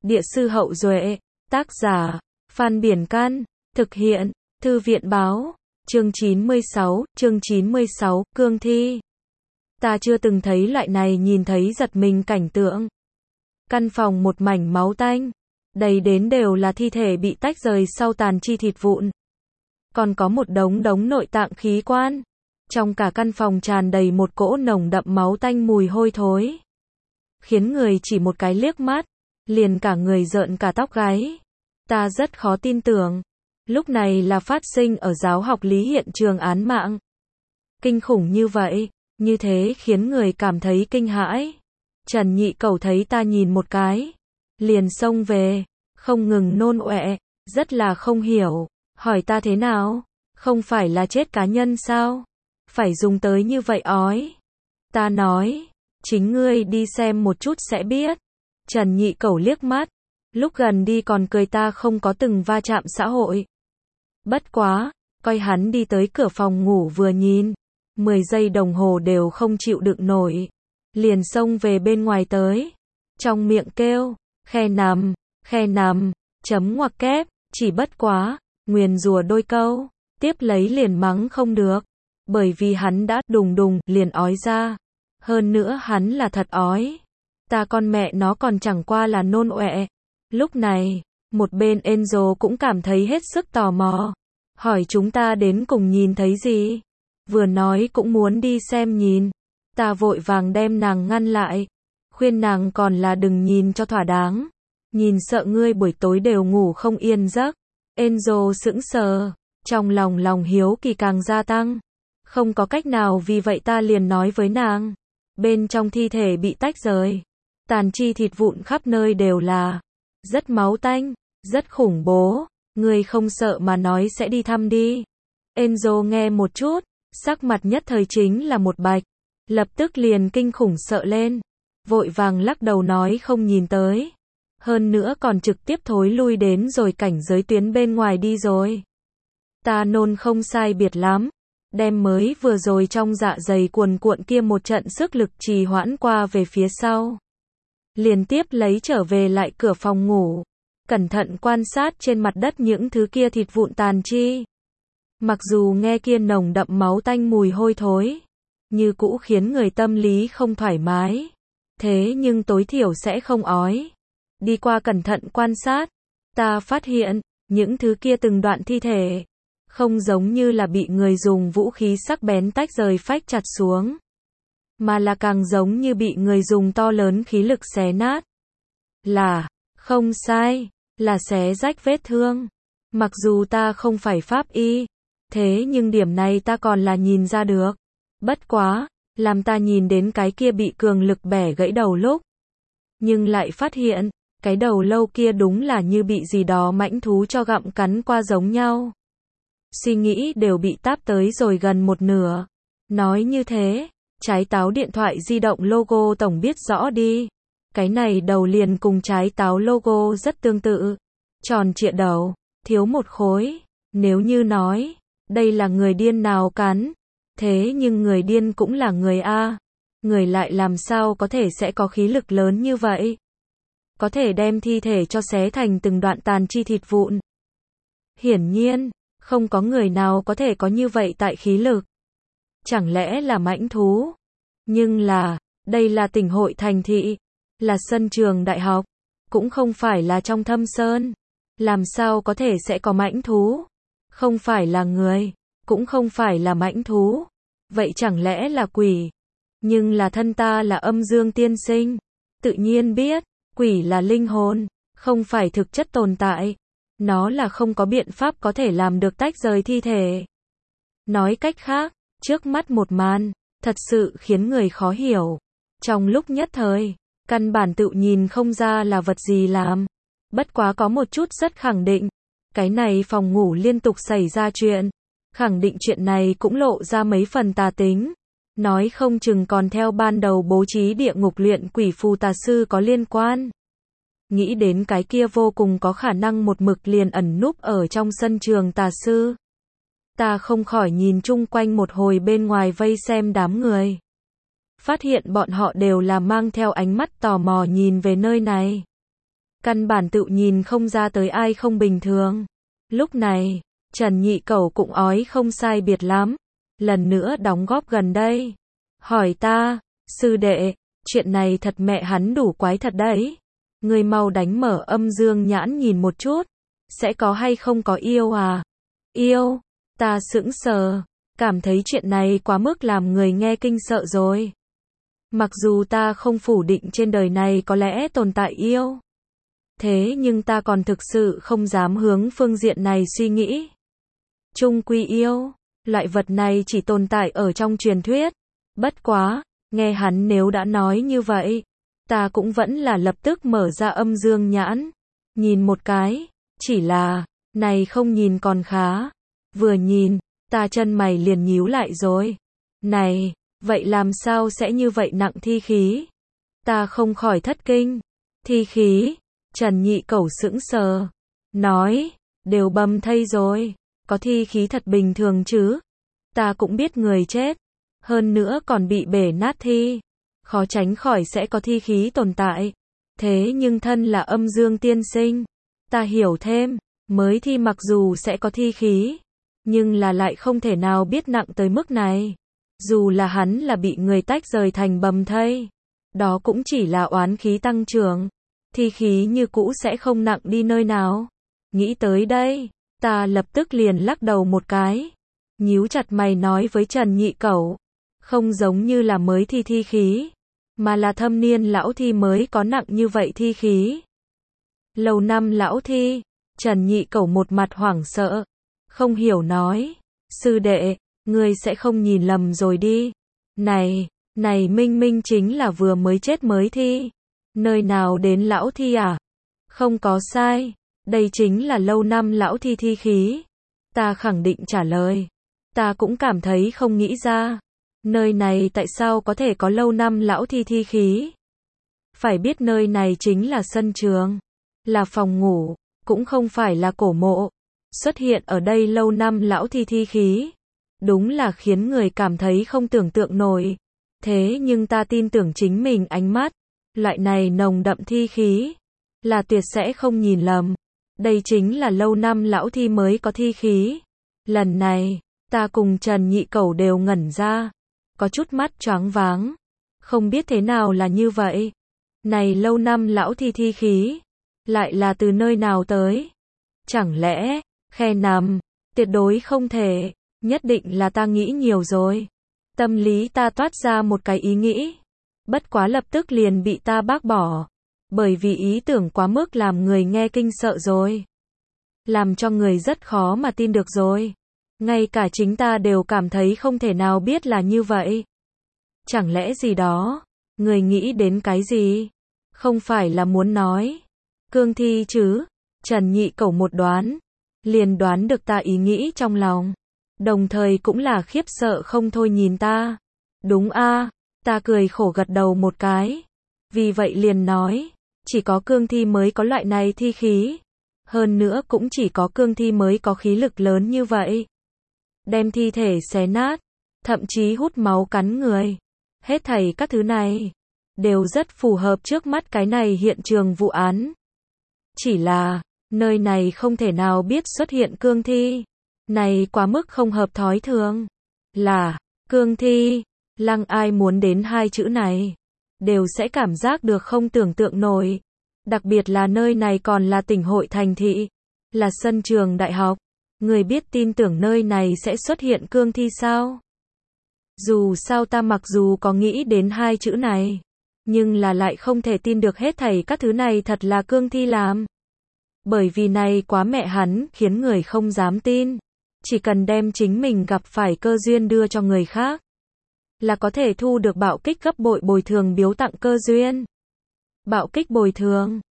Địa sư Hậu Duệ, tác giả, Phan Biển Can, thực hiện, Thư viện báo, chương 96, cương thi. Ta chưa từng thấy loại này nhìn thấy giật mình cảnh tượng. Căn phòng một mảnh máu tanh, đầy đến đều là thi thể bị tách rời sau tàn chi thịt vụn. Còn có một đống nội tạng khí quan. Trong cả căn phòng tràn đầy một cỗ nồng đậm máu tanh mùi hôi thối. Khiến người chỉ một cái liếc mắt, liền cả người rợn cả tóc gáy. Ta rất khó tin tưởng. Lúc này là phát sinh ở giáo học lý hiện trường án mạng. Kinh khủng như vậy, như thế khiến người cảm thấy kinh hãi. Trần Nhị Cẩu thấy ta nhìn một cái, liền xông về, không ngừng nôn ọe, rất là không hiểu, hỏi ta thế nào, không phải là chết cá nhân sao, phải dùng tới như vậy ói. Ta nói, chính ngươi đi xem một chút sẽ biết. Trần Nhị Cẩu liếc mắt, lúc gần đi còn cười ta không có từng va chạm xã hội. Bất quá, coi hắn đi tới cửa phòng ngủ vừa nhìn, 10 giây đồng hồ đều không chịu đựng nổi, liền xông về bên ngoài tới, trong miệng kêu, khe nằm, chấm ngoặc kép, chỉ bất quá, nguyền rủa đôi câu, tiếp lấy liền mắng không được, bởi vì hắn đã đùng liền ói ra, hơn nữa hắn là thật ói, ta con mẹ nó còn chẳng qua là nôn ọe. Lúc này, một bên Enzo cũng cảm thấy hết sức tò mò, hỏi chúng ta đến cùng nhìn thấy gì, vừa nói cũng muốn đi xem nhìn, ta vội vàng đem nàng ngăn lại, khuyên nàng còn là đừng nhìn cho thỏa đáng, nhìn sợ ngươi buổi tối đều ngủ không yên giấc. Enzo sững sờ, trong lòng hiếu kỳ càng gia tăng, không có cách nào vì vậy ta liền nói với nàng, bên trong thi thể bị tách rời, tàn chi thịt vụn khắp nơi đều là, rất máu tanh, rất khủng bố, ngươi không sợ mà nói sẽ đi thăm đi. Enzo nghe một chút, sắc mặt nhất thời chính là một bạch, lập tức liền kinh khủng sợ lên, vội vàng lắc đầu nói không nhìn tới. Hơn nữa còn trực tiếp thối lui đến rồi cảnh giới tuyến bên ngoài đi rồi. Ta nôn không sai biệt lắm, đem mới vừa rồi trong dạ dày cuồn cuộn kia một trận sức lực trì hoãn qua về phía sau. Liền tiếp lấy trở về lại cửa phòng ngủ, cẩn thận quan sát trên mặt đất những thứ kia thịt vụn tàn chi. Mặc dù nghe kia nồng đậm máu tanh mùi hôi thối, như cũ khiến người tâm lý không thoải mái, thế nhưng tối thiểu sẽ không ói. Đi qua cẩn thận quan sát, ta phát hiện, những thứ kia từng đoạn thi thể, không giống như là bị người dùng vũ khí sắc bén tách rời phách chặt xuống, mà là càng giống như bị người dùng to lớn khí lực xé nát. Là, không sai, là xé rách vết thương. Mặc dù ta không phải pháp y, thế nhưng điểm này ta còn là nhìn ra được. Bất quá, làm ta nhìn đến cái kia bị cường lực bẻ gãy đầu lúc, nhưng lại phát hiện, cái đầu lâu kia đúng là như bị gì đó mãnh thú cho gặm cắn qua giống nhau. Suy nghĩ đều bị táp tới rồi gần một nửa. Nói như thế, trái táo điện thoại di động logo tổng biết rõ đi. Cái này đầu liền cùng trái táo logo rất tương tự. Tròn trịa đầu, thiếu một khối. Nếu như nói, đây là người điên nào cắn. Thế nhưng người điên cũng là người A. Người lại làm sao có thể sẽ có khí lực lớn như vậy? Có thể đem thi thể cho xé thành từng đoạn tàn chi thịt vụn. Hiển nhiên, không có người nào có thể có như vậy tại khí lực. Chẳng lẽ là mãnh thú? Nhưng là, đây là tỉnh hội thành thị, là sân trường đại học, cũng không phải là trong thâm sơn. Làm sao có thể sẽ có mãnh thú? Không phải là người, cũng không phải là mãnh thú. Vậy chẳng lẽ là quỷ? Nhưng là thân ta là âm dương tiên sinh. Tự nhiên biết. Quỷ là linh hồn, không phải thực chất tồn tại. Nó là không có biện pháp có thể làm được tách rời thi thể. Nói cách khác, trước mắt một màn, thật sự khiến người khó hiểu. Trong lúc nhất thời, căn bản tự nhìn không ra là vật gì làm. Bất quá có một chút rất khẳng định. Cái này phòng ngủ liên tục xảy ra chuyện. Khẳng định chuyện này cũng lộ ra mấy phần tà tính. Nói không chừng còn theo ban đầu bố trí địa ngục luyện quỷ phù tà sư có liên quan. Nghĩ đến cái kia vô cùng có khả năng một mực liền ẩn núp ở trong sân trường tà sư. Ta không khỏi nhìn chung quanh một hồi bên ngoài vây xem đám người. Phát hiện bọn họ đều là mang theo ánh mắt tò mò nhìn về nơi này. Căn bản tự nhìn không ra tới ai không bình thường. Lúc này, Trần Nhị Cẩu cũng ói không sai biệt lắm. Lần nữa đóng góp gần đây. Hỏi ta, sư đệ, chuyện này thật mẹ hắn đủ quái thật đấy. Người mau đánh mở âm dương nhãn nhìn một chút. Sẽ có hay không có yêu à? Yêu? Ta sững sờ. Cảm thấy chuyện này quá mức làm người nghe kinh sợ rồi. Mặc dù ta không phủ định trên đời này có lẽ tồn tại yêu. Thế nhưng ta còn thực sự không dám hướng phương diện này suy nghĩ. Chung quy yêu, loại vật này chỉ tồn tại ở trong truyền thuyết. Bất quá, nghe hắn nếu đã nói như vậy, ta cũng vẫn là lập tức mở ra âm dương nhãn. Nhìn một cái, chỉ là, này không nhìn còn khá. Vừa nhìn, ta chân mày liền nhíu lại rồi. Này, vậy làm sao sẽ như vậy nặng thi khí? Ta không khỏi thất kinh. Thi khí? Trần Nhị Cẩu sững sờ. Nói, đều bầm thây rồi. Có thi khí thật bình thường chứ? Ta cũng biết người chết. Hơn nữa còn bị bể nát thi. Khó tránh khỏi sẽ có thi khí tồn tại. Thế nhưng thân là âm dương tiên sinh. Ta hiểu thêm, mới thi mặc dù sẽ có thi khí. Nhưng là lại không thể nào biết nặng tới mức này. Dù là hắn là bị người tách rời thành bầm thây. Đó cũng chỉ là oán khí tăng trưởng. Thi khí như cũ sẽ không nặng đi nơi nào. Nghĩ tới đây, ta lập tức liền lắc đầu một cái. Nhíu chặt mày nói với Trần Nhị Cẩu. Không giống như là mới thi khí. Mà là thâm niên lão thi mới có nặng như vậy thi khí. Lâu năm lão thi. Trần Nhị Cẩu một mặt hoảng sợ. Không hiểu nói. Sư đệ, ngươi sẽ không nhìn lầm rồi đi. Này minh minh chính là vừa mới chết mới thi. Nơi nào đến lão thi à? Không có sai. Đây chính là lâu năm lão thi thi khí. Ta khẳng định trả lời. Ta cũng cảm thấy không nghĩ ra. Nơi này tại sao có thể có lâu năm lão thi thi khí? Phải biết nơi này chính là sân trường. Là phòng ngủ. Cũng không phải là cổ mộ. Xuất hiện ở đây lâu năm lão thi thi khí. Đúng là khiến người cảm thấy không tưởng tượng nổi. Thế nhưng ta tin tưởng chính mình ánh mắt. Loại này nồng đậm thi khí. Là tuyệt sẽ không nhìn lầm. Đây chính là lâu năm lão thi mới có thi khí. Lần này, ta cùng Trần Nhị Cẩu đều ngẩn ra. Có chút mắt choáng váng. Không biết thế nào là như vậy. Này lâu năm lão thi thi khí. Lại là từ nơi nào tới? Chẳng lẽ, khe nằm? Tuyệt đối không thể. Nhất định là ta nghĩ nhiều rồi. Tâm lý ta toát ra một cái ý nghĩ. Bất quá lập tức liền bị ta bác bỏ. Bởi vì ý tưởng quá mức làm người nghe kinh sợ rồi. Làm cho người rất khó mà tin được rồi. Ngay cả chính ta đều cảm thấy không thể nào biết là như vậy. Chẳng lẽ gì đó? Người nghĩ đến cái gì? Không phải là muốn nói cương thi chứ? Trần Nhị Cẩu một đoán. Liền đoán được ta ý nghĩ trong lòng. Đồng thời cũng là khiếp sợ không thôi nhìn ta. Đúng a, ta cười khổ gật đầu một cái. Vì vậy liền nói, chỉ có cương thi mới có loại này thi khí. Hơn nữa cũng chỉ có cương thi mới có khí lực lớn như vậy. Đem thi thể xé nát, thậm chí hút máu cắn người. Hết thảy các thứ này, đều rất phù hợp trước mắt cái này hiện trường vụ án. Chỉ là, nơi này không thể nào biết xuất hiện cương thi. Này quá mức không hợp thói thường. Là, cương thi, lăng ai muốn đến hai chữ này. Đều sẽ cảm giác được không tưởng tượng nổi. Đặc biệt là nơi này còn là tỉnh hội thành thị. Là sân trường đại học. Người biết tin tưởng nơi này sẽ xuất hiện cương thi sao? Dù sao ta mặc dù có nghĩ đến hai chữ này. Nhưng là lại không thể tin được hết thảy các thứ này thật là cương thi làm. Bởi vì này quá mẹ hắn khiến người không dám tin. Chỉ cần đem chính mình gặp phải cơ duyên đưa cho người khác. Là có thể thu được bạo kích gấp bội bồi thường biếu tặng cơ duyên. Bạo kích bồi thường.